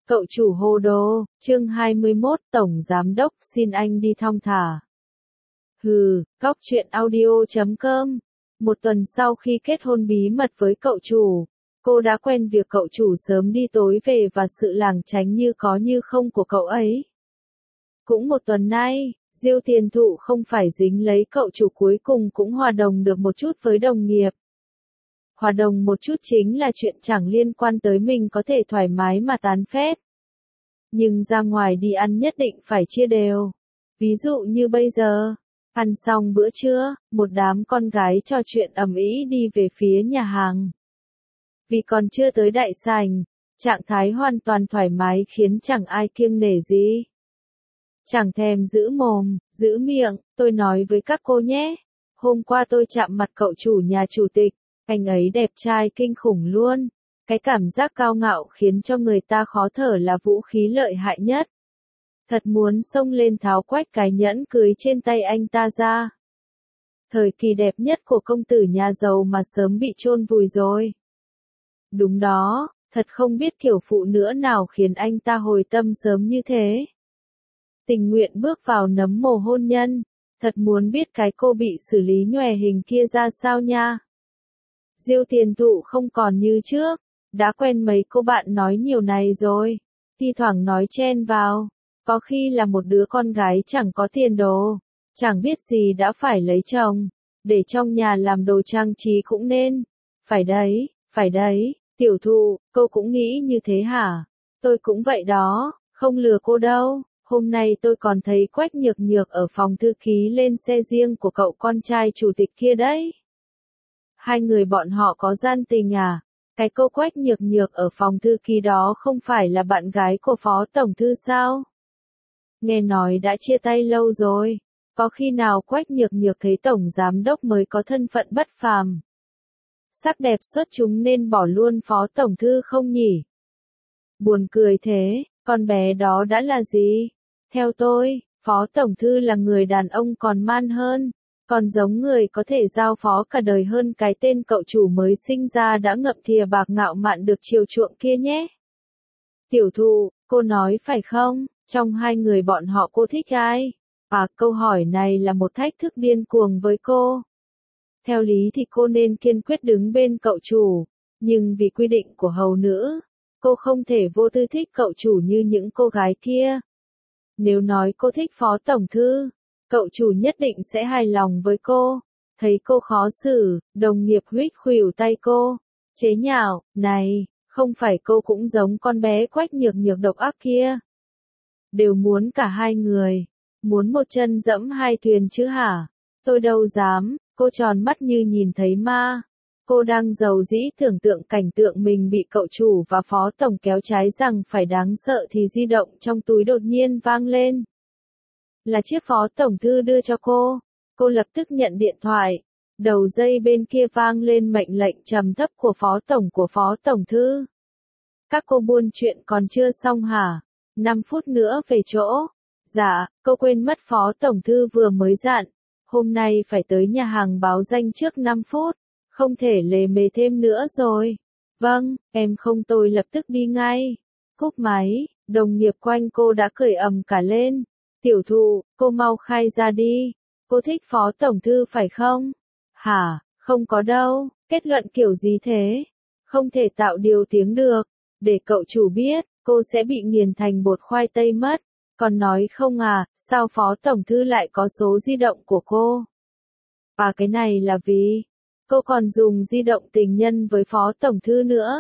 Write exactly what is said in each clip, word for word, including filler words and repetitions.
Cậu chủ hồ đồ, chương hai mươi mốt, Tổng Giám Đốc xin anh đi thong thả. Hừ, cóc truyện audio chấm com. Một tuần sau khi kết hôn bí mật với cậu chủ, cô đã quen việc cậu chủ sớm đi tối về và sự lảng tránh như có như không của cậu ấy. Cũng một tuần nay, Diêu Tiền Thụ không phải dính lấy cậu chủ cuối cùng cũng hòa đồng được một chút với đồng nghiệp. Hòa đồng một chút chính là chuyện chẳng liên quan tới mình có thể thoải mái mà tán phét. Nhưng ra ngoài đi ăn nhất định phải chia đều. Ví dụ như bây giờ, ăn xong bữa trưa, một đám con gái trò chuyện ầm ĩ đi về phía nhà hàng. Vì còn chưa tới đại sảnh, trạng thái hoàn toàn thoải mái khiến chẳng ai kiêng nể gì. Chẳng thèm giữ mồm, giữ miệng, tôi nói với các cô nhé. Hôm qua tôi chạm mặt cậu chủ nhà chủ tịch, anh ấy đẹp trai kinh khủng luôn. Cái cảm giác cao ngạo khiến cho người ta khó thở là vũ khí lợi hại nhất. Thật muốn xông lên tháo quách cái nhẫn cưới trên tay anh ta ra. Thời kỳ đẹp nhất của công tử nhà giàu mà sớm bị chôn vùi rồi. Đúng đó, thật không biết kiểu phụ nữ nào khiến anh ta hồi tâm sớm như thế. Tình nguyện bước vào nấm mồ hôn nhân, thật muốn biết cái cô bị xử lý nhòe hình kia ra sao nha. Diêu Tiền Thụ không còn như trước, đã quen mấy cô bạn nói nhiều này rồi, thi thoảng nói chen vào, có khi là một đứa con gái chẳng có tiền đồ, chẳng biết gì đã phải lấy chồng, để trong nhà làm đồ trang trí cũng nên, phải đấy, phải đấy, Tiểu Thụ, cô cũng nghĩ như thế hả? Tôi cũng vậy đó, không lừa cô đâu. Hôm nay tôi còn thấy Quách Nhược Nhược ở phòng thư ký lên xe riêng của cậu con trai chủ tịch kia đấy. Hai người bọn họ có gian tình à? Cái cô Quách Nhược Nhược ở phòng thư ký đó không phải là bạn gái của Phó Tổng Thư sao? Nghe nói đã chia tay lâu rồi. Có khi nào Quách Nhược Nhược thấy Tổng Giám Đốc mới có thân phận bất phàm? Sắc đẹp xuất chúng nên bỏ luôn Phó Tổng Thư không nhỉ? Buồn cười thế, con bé đó đã là gì? Theo tôi, Phó Tổng Thư là người đàn ông còn man hơn, còn giống người có thể giao phó cả đời hơn cái tên cậu chủ mới sinh ra đã ngậm thìa bạc ngạo mạn được chiều chuộng kia nhé. Tiểu Thụ, cô nói phải không, trong hai người bọn họ cô thích ai? À, câu hỏi này là một thách thức điên cuồng với cô. Theo lý thì cô nên kiên quyết đứng bên cậu chủ, nhưng vì quy định của hầu nữ, cô không thể vô tư thích cậu chủ như những cô gái kia. Nếu nói cô thích Phó Tổng Thư, cậu chủ nhất định sẽ hài lòng với cô. Thấy cô khó xử, đồng nghiệp huýt khuỷu tay cô, chế nhạo, này, không phải cô cũng giống con bé Quách Nhược Nhược độc ác kia. Đều muốn cả hai người, muốn một chân dẫm hai thuyền chứ hả? Tôi đâu dám, cô tròn mắt như nhìn thấy ma. Cô đang giàu dĩ tưởng tượng cảnh tượng mình bị cậu chủ và Phó Tổng kéo trái rằng phải đáng sợ thì di động trong túi đột nhiên vang lên. Là chiếc Phó Tổng Thư đưa cho cô. Cô lập tức nhận điện thoại. Đầu dây bên kia vang lên mệnh lệnh trầm thấp của Phó Tổng của Phó Tổng Thư. Các cô buôn chuyện còn chưa xong hả? năm phút nữa về chỗ. Dạ, cô quên mất Phó Tổng Thư vừa mới dặn. Hôm nay phải tới nhà hàng báo danh trước năm phút. Không thể lề mề thêm nữa rồi. Vâng, em không tôi lập tức đi ngay. Cúp máy, đồng nghiệp quanh cô đã cười ầm cả lên. Tiểu Thụ, cô mau khai ra đi. Cô thích Phó Tổng Thư phải không? Hả, không có đâu, kết luận kiểu gì thế? Không thể tạo điều tiếng được. Để cậu chủ biết, cô sẽ bị nghiền thành bột khoai tây mất. Còn nói không à, sao Phó Tổng Thư lại có số di động của cô? À cái này là vì... Cô còn dùng di động tình nhân với Phó Tổng Thư nữa.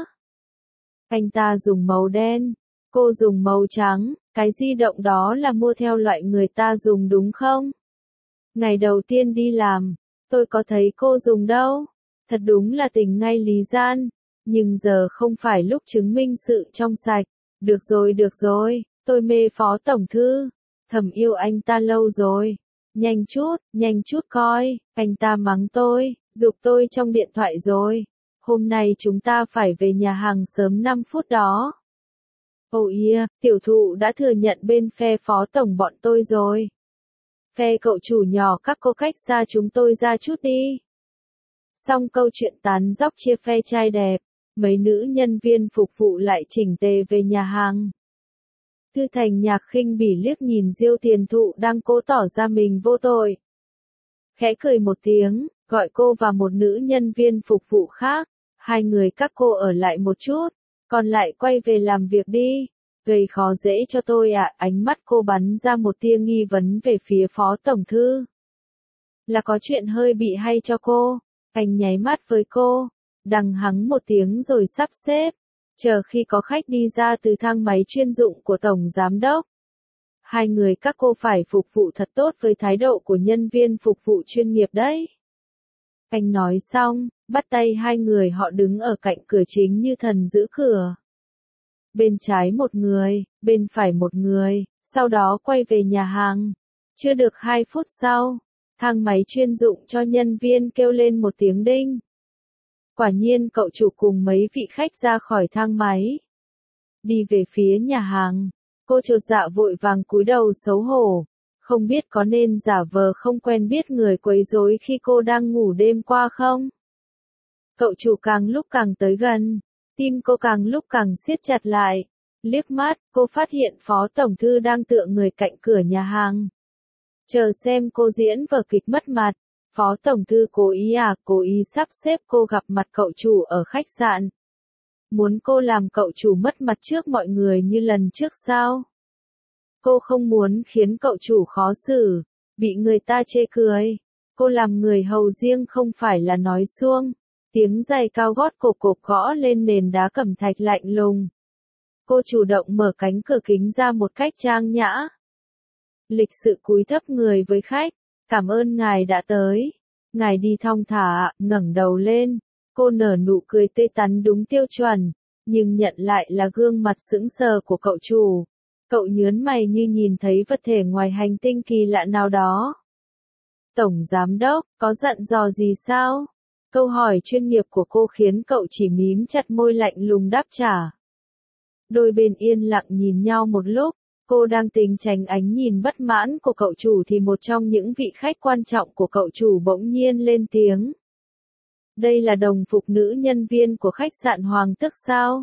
Anh ta dùng màu đen, cô dùng màu trắng, cái di động đó là mua theo loại người ta dùng đúng không? Ngày đầu tiên đi làm, tôi có thấy cô dùng đâu. Thật đúng là tình ngay lý gian, nhưng giờ không phải lúc chứng minh sự trong sạch. Được rồi được rồi, tôi mê Phó Tổng Thư, thầm yêu anh ta lâu rồi. Nhanh chút, nhanh chút coi, anh ta mắng tôi. Giục tôi trong điện thoại rồi. Hôm nay chúng ta phải về nhà hàng sớm năm phút đó. Oh yeah, Tiểu Thụ đã thừa nhận bên phe Phó Tổng bọn tôi rồi. Phe cậu chủ nhỏ các cô cách xa chúng tôi ra chút đi. Xong câu chuyện tán dóc chia phe trai đẹp, mấy nữ nhân viên phục vụ lại chỉnh tề về nhà hàng. Thư Thành Nhạc khinh bỉ liếc nhìn Diêu Tiền Thụ đang cố tỏ ra mình vô tội. Khẽ cười một tiếng, gọi cô và một nữ nhân viên phục vụ khác. Hai người các cô ở lại một chút, còn lại quay về làm việc đi. Gây khó dễ cho tôi ạ. À. Ánh mắt cô bắn ra một tia nghi vấn về phía phó tổng thư. Là có chuyện hơi bị hay cho cô. Anh nháy mắt với cô, đằng hắng một tiếng rồi sắp xếp. Chờ khi có khách đi ra từ thang máy chuyên dụng của tổng giám đốc. Hai người các cô phải phục vụ thật tốt với thái độ của nhân viên phục vụ chuyên nghiệp đấy. Anh nói xong, bắt tay hai người họ đứng ở cạnh cửa chính như thần giữ cửa. Bên trái một người, bên phải một người, sau đó quay về nhà hàng. Chưa được hai phút sau, thang máy chuyên dụng cho nhân viên kêu lên một tiếng đinh. Quả nhiên cậu chủ cùng mấy vị khách ra khỏi thang máy. Đi về phía nhà hàng, cô chột dạ vội vàng cúi đầu xấu hổ. Không biết có nên giả vờ không quen biết người quấy rối khi cô đang ngủ đêm qua không? Cậu chủ càng lúc càng tới gần, tim cô càng lúc càng siết chặt lại. Liếc mắt, cô phát hiện phó tổng thư đang tựa người cạnh cửa nhà hàng. Chờ xem cô diễn vở kịch mất mặt. Phó tổng thư cố ý à, cố ý sắp xếp cô gặp mặt cậu chủ ở khách sạn. Muốn cô làm cậu chủ mất mặt trước mọi người như lần trước sao? Cô không muốn khiến cậu chủ khó xử, bị người ta chê cười. Cô làm người hầu riêng không phải là nói suông. Tiếng giày cao gót cộp cộp gõ lên nền đá cẩm thạch lạnh lùng. Cô chủ động mở cánh cửa kính ra một cách trang nhã. Lịch sự cúi thấp người với khách. Cảm ơn ngài đã tới. Ngài đi thong thả, ngẩng đầu lên. Cô nở nụ cười tươi tắn đúng tiêu chuẩn, nhưng nhận lại là gương mặt sững sờ của cậu chủ. Cậu nhớn mày như nhìn thấy vật thể ngoài hành tinh kỳ lạ nào đó. Tổng giám đốc, có dặn dò gì sao? Câu hỏi chuyên nghiệp của cô khiến cậu chỉ mím chặt môi lạnh lùng đáp trả. Đôi bên yên lặng nhìn nhau một lúc. Cô đang tính tránh ánh nhìn bất mãn của cậu chủ thì một trong những vị khách quan trọng của cậu chủ bỗng nhiên lên tiếng. Đây là đồng phục nữ nhân viên của khách sạn Hoàng Tước sao?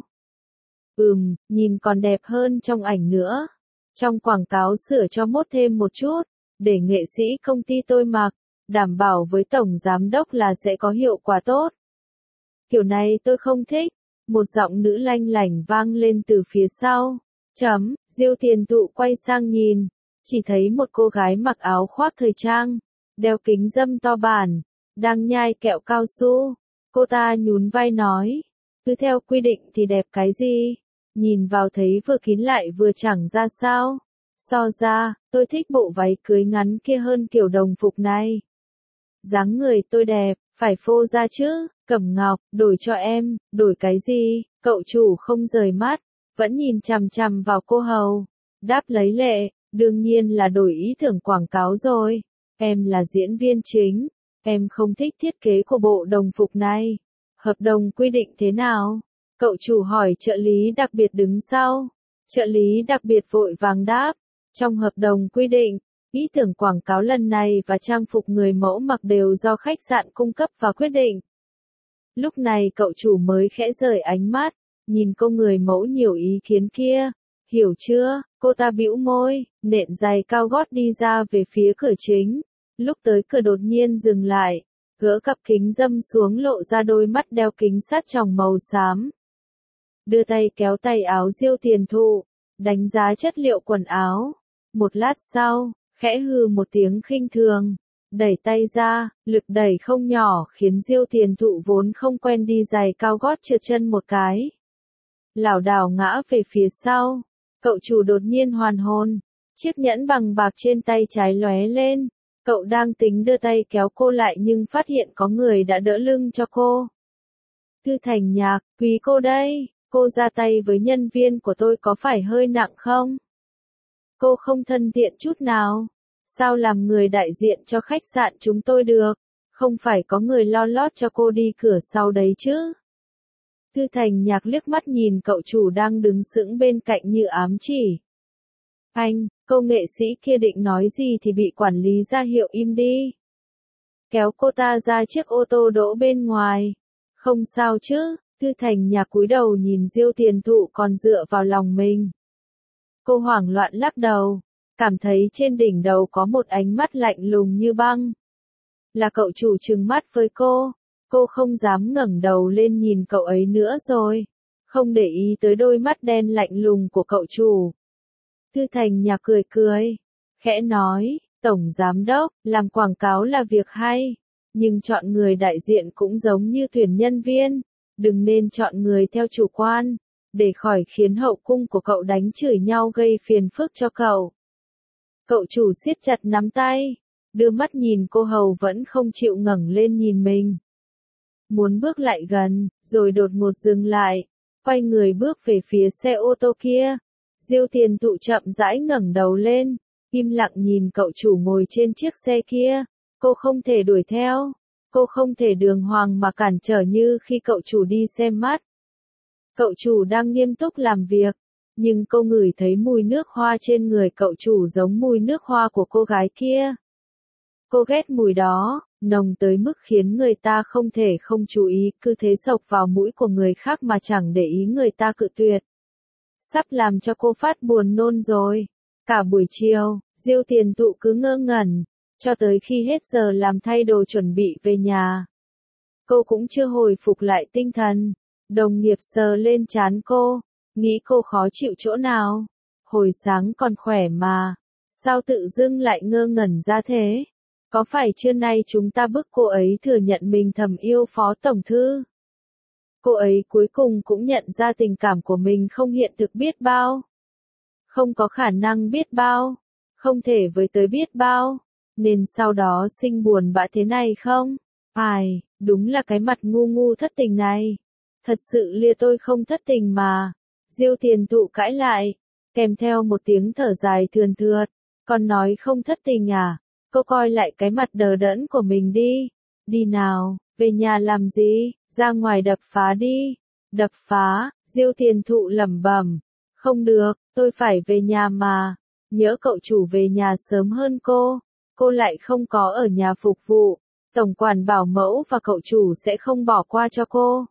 Ừm, nhìn còn đẹp hơn trong ảnh nữa. Trong quảng cáo sửa cho mốt thêm một chút, để nghệ sĩ công ty tôi mặc, đảm bảo với tổng giám đốc là sẽ có hiệu quả tốt. Kiểu này tôi không thích. Một giọng nữ lanh lảnh vang lên từ phía sau. Chấm, Diêu Tiền Thụ quay sang nhìn, chỉ thấy một cô gái mặc áo khoác thời trang, đeo kính râm to bản, đang nhai kẹo cao su. Cô ta nhún vai nói, cứ theo quy định thì đẹp cái gì, nhìn vào thấy vừa kín lại vừa chẳng ra sao. So ra, tôi thích bộ váy cưới ngắn kia hơn kiểu đồng phục này. Dáng người tôi đẹp, phải phô ra chứ. Cẩm Ngọc, đổi cho em. Đổi cái gì? Cậu chủ không rời mắt, vẫn nhìn chằm chằm vào cô hầu. Đáp lấy lệ, đương nhiên là đổi ý tưởng quảng cáo rồi. Em là diễn viên chính, em không thích thiết kế của bộ đồng phục này. Hợp đồng quy định thế nào? Cậu chủ hỏi trợ lý đặc biệt đứng sau. Trợ lý đặc biệt vội vàng đáp. Trong hợp đồng quy định, ý tưởng quảng cáo lần này và trang phục người mẫu mặc đều do khách sạn cung cấp và quyết định. Lúc này cậu chủ mới khẽ rời ánh mắt, nhìn cô người mẫu nhiều ý kiến kia. Hiểu chưa? Cô ta bĩu môi, nện giày cao gót đi ra về phía cửa chính. Lúc tới cửa đột nhiên dừng lại, gỡ cặp kính râm xuống lộ ra đôi mắt đeo kính sát tròng màu xám. Đưa tay kéo tay áo Diêu Tiền Thụ, đánh giá chất liệu quần áo. Một lát sau, khẽ hừ một tiếng khinh thường, đẩy tay ra, lực đẩy không nhỏ khiến Diêu Tiền Thụ vốn không quen đi giày cao gót trượt chân một cái. Lảo đảo ngã về phía sau, cậu chủ đột nhiên hoàn hồn, chiếc nhẫn bằng bạc trên tay trái lóe lên, cậu đang tính đưa tay kéo cô lại nhưng phát hiện có người đã đỡ lưng cho cô. Thư Thành Nhạc, quý cô đây, cô ra tay với nhân viên của tôi có phải hơi nặng không? Cô không thân thiện chút nào. Sao làm người đại diện cho khách sạn chúng tôi được? Không phải có người lo lót cho cô đi cửa sau đấy chứ? Thư Thành Nhạc liếc mắt nhìn cậu chủ đang đứng sững bên cạnh như ám chỉ. Anh, cô nghệ sĩ kia định nói gì thì bị quản lý ra hiệu im đi. Kéo cô ta ra chiếc ô tô đỗ bên ngoài. Không sao chứ? Thư Thành Nhạc cúi đầu nhìn Diêu Tiền Thụ còn dựa vào lòng mình. Cô hoảng loạn lắc đầu, cảm thấy trên đỉnh đầu có một ánh mắt lạnh lùng như băng. Là cậu chủ trừng mắt với cô, cô không dám ngẩng đầu lên nhìn cậu ấy nữa rồi, không để ý tới đôi mắt đen lạnh lùng của cậu chủ. Thư Thành Nhạc cười cười, khẽ nói, Tổng Giám Đốc, làm quảng cáo là việc hay, nhưng chọn người đại diện cũng giống như tuyển nhân viên, đừng nên chọn người theo chủ quan, để khỏi khiến hậu cung của cậu đánh chửi nhau gây phiền phức cho cậu. Cậu chủ siết chặt nắm tay, đưa mắt nhìn cô hầu vẫn không chịu ngẩng lên nhìn mình. Muốn bước lại gần, rồi đột ngột dừng lại, quay người bước về phía xe ô tô kia. Diêu Tiền Thụ chậm rãi ngẩng đầu lên, im lặng nhìn cậu chủ ngồi trên chiếc xe kia. Cô không thể đuổi theo, cô không thể đường hoàng mà cản trở như khi cậu chủ đi xem mắt. Cậu chủ đang nghiêm túc làm việc, nhưng cô ngửi thấy mùi nước hoa trên người cậu chủ giống mùi nước hoa của cô gái kia. Cô ghét mùi đó, nồng tới mức khiến người ta không thể không chú ý, cứ thế xộc vào mũi của người khác mà chẳng để ý người ta cự tuyệt. Sắp làm cho cô phát buồn nôn rồi. Cả buổi chiều, Diêu Tiền Thụ cứ ngơ ngẩn, cho tới khi hết giờ làm thay đồ chuẩn bị về nhà. Cô cũng chưa hồi phục lại tinh thần. Đồng nghiệp sờ lên trán cô, nghĩ cô khó chịu chỗ nào. Hồi sáng còn khỏe mà, sao tự dưng lại ngơ ngẩn ra thế? Có phải trưa nay chúng ta bức cô ấy thừa nhận mình thầm yêu phó tổng thư? Cô ấy cuối cùng cũng nhận ra tình cảm của mình không hiện thực biết bao. Không có khả năng biết bao, không thể với tới biết bao, nên sau đó sinh buồn bã thế này không? Ai, đúng là cái mặt ngu ngu thất tình này. Thật sự lia tôi không thất tình mà. Diêu Tiền Thụ cãi lại, kèm theo một tiếng thở dài thườn thượt. Con nói không thất tình à? Cô coi lại cái mặt đờ đẫn của mình đi. Đi nào, về nhà làm gì? Ra ngoài đập phá đi. Đập phá, Diêu Tiền Thụ lẩm bẩm. Không được, tôi phải về nhà mà. Nhớ cậu chủ về nhà sớm hơn cô. Cô lại không có ở nhà phục vụ. Tổng quản bảo mẫu và cậu chủ sẽ không bỏ qua cho cô.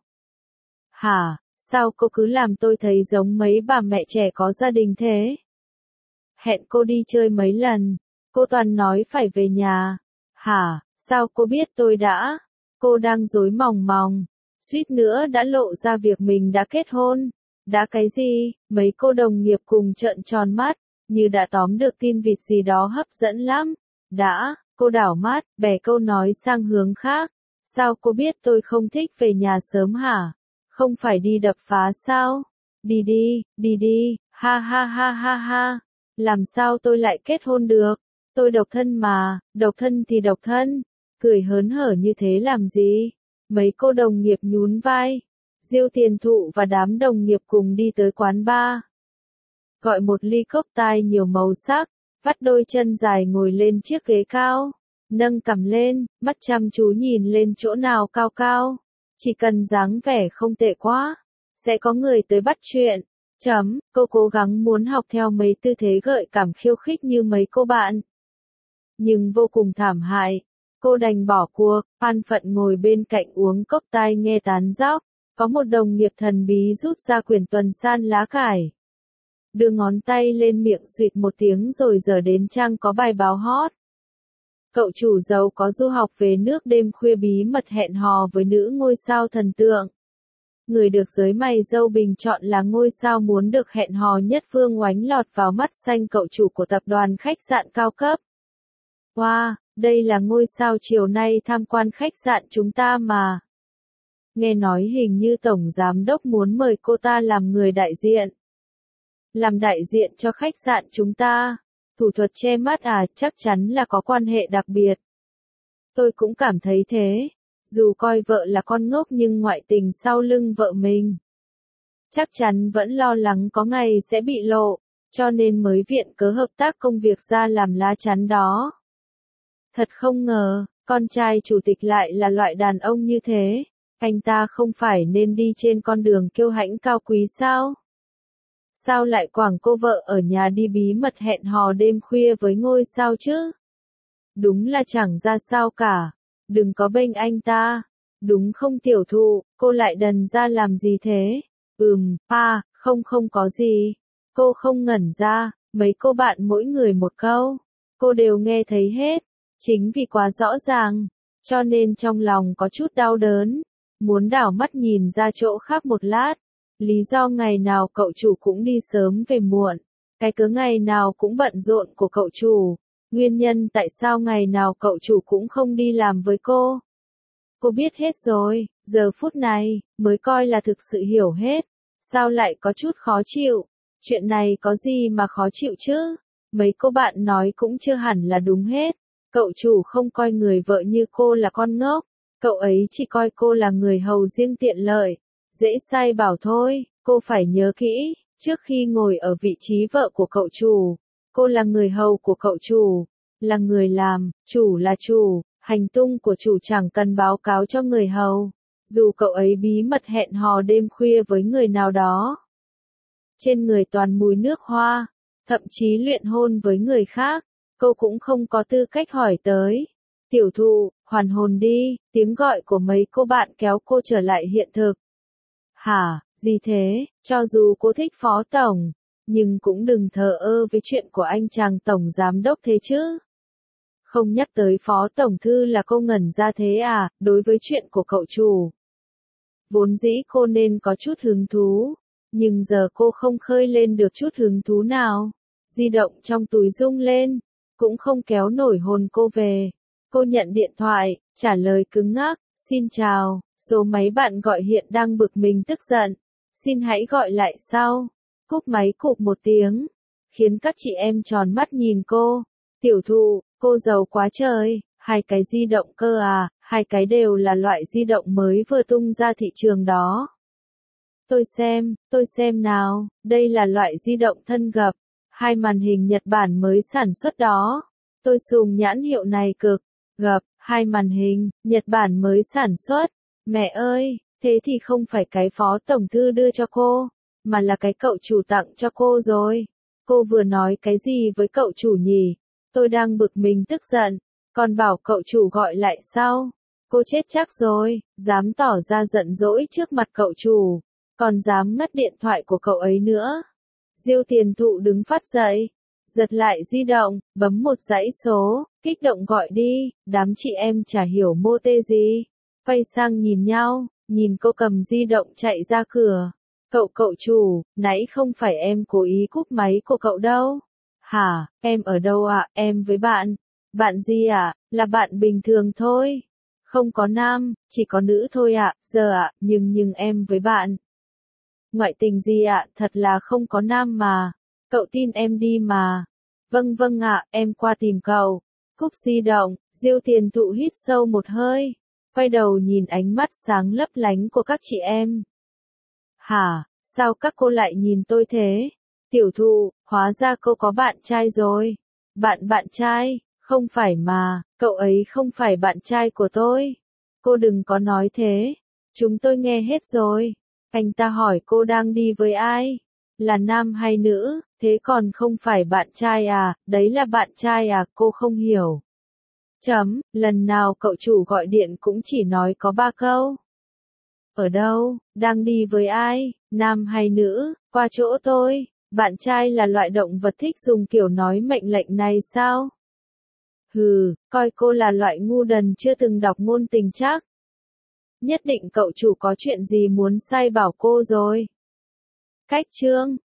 Hả, sao cô cứ làm tôi thấy giống mấy bà mẹ trẻ có gia đình thế? Hẹn cô đi chơi mấy lần, cô toàn nói phải về nhà. Hả, sao cô biết tôi đã? Cô đang dối mòng mòng, suýt nữa đã lộ ra việc mình đã kết hôn. Đã cái gì? Mấy cô đồng nghiệp cùng trợn tròn mắt, như đã tóm được tin vịt gì đó hấp dẫn lắm. Đã, cô đảo mắt, bẻ câu nói sang hướng khác. Sao cô biết tôi không thích về nhà sớm hả? Không phải đi đập phá sao? Đi đi, đi đi, ha ha ha ha ha. Làm sao tôi lại kết hôn được? Tôi độc thân mà, độc thân thì độc thân. Cười hớn hở như thế làm gì? Mấy cô đồng nghiệp nhún vai. Diêu Tiền Thụ và đám đồng nghiệp cùng đi tới quán bar. Gọi một ly cốc tai nhiều màu sắc, vắt đôi chân dài ngồi lên chiếc ghế cao. Nâng cằm lên, mắt chăm chú nhìn lên chỗ nào cao cao. Chỉ cần dáng vẻ không tệ quá, sẽ có người tới bắt chuyện. Chấm, cô cố gắng muốn học theo mấy tư thế gợi cảm khiêu khích như mấy cô bạn. Nhưng vô cùng thảm hại, cô đành bỏ cuộc, an phận ngồi bên cạnh uống cốc tai nghe tán dóc. Có một đồng nghiệp thần bí rút ra quyển tuần san lá cải. Đưa ngón tay lên miệng suýt một tiếng rồi dở đến trang có bài báo hot. Cậu chủ giàu có du học về nước đêm khuya bí mật hẹn hò với nữ ngôi sao thần tượng. Người được giới mày râu bình chọn là ngôi sao muốn được hẹn hò nhất Vương Oánh lọt vào mắt xanh cậu chủ của tập đoàn khách sạn cao cấp. Wow, đây là ngôi sao chiều nay tham quan khách sạn chúng ta mà. Nghe nói hình như Tổng Giám Đốc muốn mời cô ta làm người đại diện. Làm đại diện cho khách sạn chúng ta. Thủ thuật che mắt à, chắc chắn là có quan hệ đặc biệt. Tôi cũng cảm thấy thế. Dù coi vợ là con ngốc nhưng ngoại tình sau lưng vợ mình. Chắc chắn vẫn lo lắng có ngày sẽ bị lộ, cho nên mới viện cớ hợp tác công việc ra làm lá chắn đó. Thật không ngờ, con trai chủ tịch lại là loại đàn ông như thế. Anh ta không phải nên đi trên con đường kiêu hãnh cao quý sao? Sao lại quảng cô vợ ở nhà đi bí mật hẹn hò đêm khuya với ngôi sao chứ? Đúng là chẳng ra sao cả. Đừng có bênh anh ta. Đúng không tiểu thụ, cô lại đần ra làm gì thế? Ừm, à, không không có gì. Cô không ngẩn ra, mấy cô bạn mỗi người một câu. Cô đều nghe thấy hết. Chính vì quá rõ ràng, cho nên trong lòng có chút đau đớn. Muốn đảo mắt nhìn ra chỗ khác một lát. Lý do ngày nào cậu chủ cũng đi sớm về muộn. Cái cớ ngày nào cũng bận rộn của cậu chủ. Nguyên nhân tại sao ngày nào cậu chủ cũng không đi làm với cô. Cô biết hết rồi, giờ phút này, mới coi là thực sự hiểu hết. Sao lại có chút khó chịu? Chuyện này có gì mà khó chịu chứ? Mấy cô bạn nói cũng chưa hẳn là đúng hết. Cậu chủ không coi người vợ như cô là con ngốc. Cậu ấy chỉ coi cô là người hầu riêng tiện lợi. Dễ sai bảo thôi, cô phải nhớ kỹ, trước khi ngồi ở vị trí vợ của cậu chủ, cô là người hầu của cậu chủ, là người làm, chủ là chủ, hành tung của chủ chẳng cần báo cáo cho người hầu. Dù cậu ấy bí mật hẹn hò đêm khuya với người nào đó, trên người toàn mùi nước hoa, thậm chí luyện hôn với người khác, cô cũng không có tư cách hỏi tới. Tiểu thụ, hoàn hồn đi, tiếng gọi của mấy cô bạn kéo cô trở lại hiện thực. Hả, gì thế, cho dù cô thích phó tổng, nhưng cũng đừng thờ ơ với chuyện của anh chàng tổng giám đốc thế chứ. Không nhắc tới phó tổng thư là cô ngẩn ra thế à, đối với chuyện của cậu chủ. Vốn dĩ cô nên có chút hứng thú, nhưng giờ cô không khơi lên được chút hứng thú nào. Di động trong túi rung lên, cũng không kéo nổi hồn cô về. Cô nhận điện thoại, trả lời cứng ngắc, xin chào, số máy bạn gọi hiện đang bực mình tức giận. Xin hãy gọi lại sau. Cúp máy cụp một tiếng, khiến các chị em tròn mắt nhìn cô. Tiểu thụ, cô giàu quá trời, hai cái di động cơ à, hai cái đều là loại di động mới vừa tung ra thị trường đó. Tôi xem, tôi xem nào, đây là loại di động thân gập, hai màn hình Nhật Bản mới sản xuất đó. Tôi sùng nhãn hiệu này cực, gập, hai màn hình, Nhật Bản mới sản xuất. Mẹ ơi, thế thì không phải cái phó tổng thư đưa cho cô, mà là cái cậu chủ tặng cho cô rồi. Cô vừa nói cái gì với cậu chủ nhỉ? Tôi đang bực mình tức giận, còn bảo cậu chủ gọi lại sau. Cô chết chắc rồi, dám tỏ ra giận dỗi trước mặt cậu chủ, còn dám ngắt điện thoại của cậu ấy nữa. Diêu Tiền Thụ đứng phát dậy, giật lại di động, bấm một dãy số, kích động gọi đi, đám chị em chả hiểu mô tê gì. Quay sang nhìn nhau, nhìn cô cầm di động chạy ra cửa. Cậu cậu chủ, nãy không phải em cố ý cúp máy của cậu đâu. Hả, em ở đâu ạ, à? Em với bạn. Bạn gì ạ, à? Là bạn bình thường thôi. Không có nam, chỉ có nữ thôi ạ, à. Giờ ạ, à, nhưng nhưng em với bạn. Ngoại tình gì ạ, à? Thật là không có nam mà. Cậu tin em đi mà. Vâng vâng ạ, à, em qua tìm cậu. Cúp di động, Diêu Tiền Thụ hít sâu một hơi. Quay đầu nhìn ánh mắt sáng lấp lánh của các chị em. Hả, sao các cô lại nhìn tôi thế? Tiểu thụ, hóa ra cô có bạn trai rồi. Bạn bạn trai, không phải mà, cậu ấy không phải bạn trai của tôi. Cô đừng có nói thế. Chúng tôi nghe hết rồi. Anh ta hỏi cô đang đi với ai? Là nam hay nữ, thế còn không phải bạn trai à, đấy là bạn trai à, cô không hiểu. Chấm, lần nào cậu chủ gọi điện cũng chỉ nói có ba câu. Ở đâu, đang đi với ai, nam hay nữ, qua chỗ tôi. Bạn trai là loại động vật thích dùng kiểu nói mệnh lệnh này sao? Hừ, coi cô là loại ngu đần chưa từng đọc ngôn tình chắc. Nhất định cậu chủ có chuyện gì muốn sai bảo cô rồi. Cách chương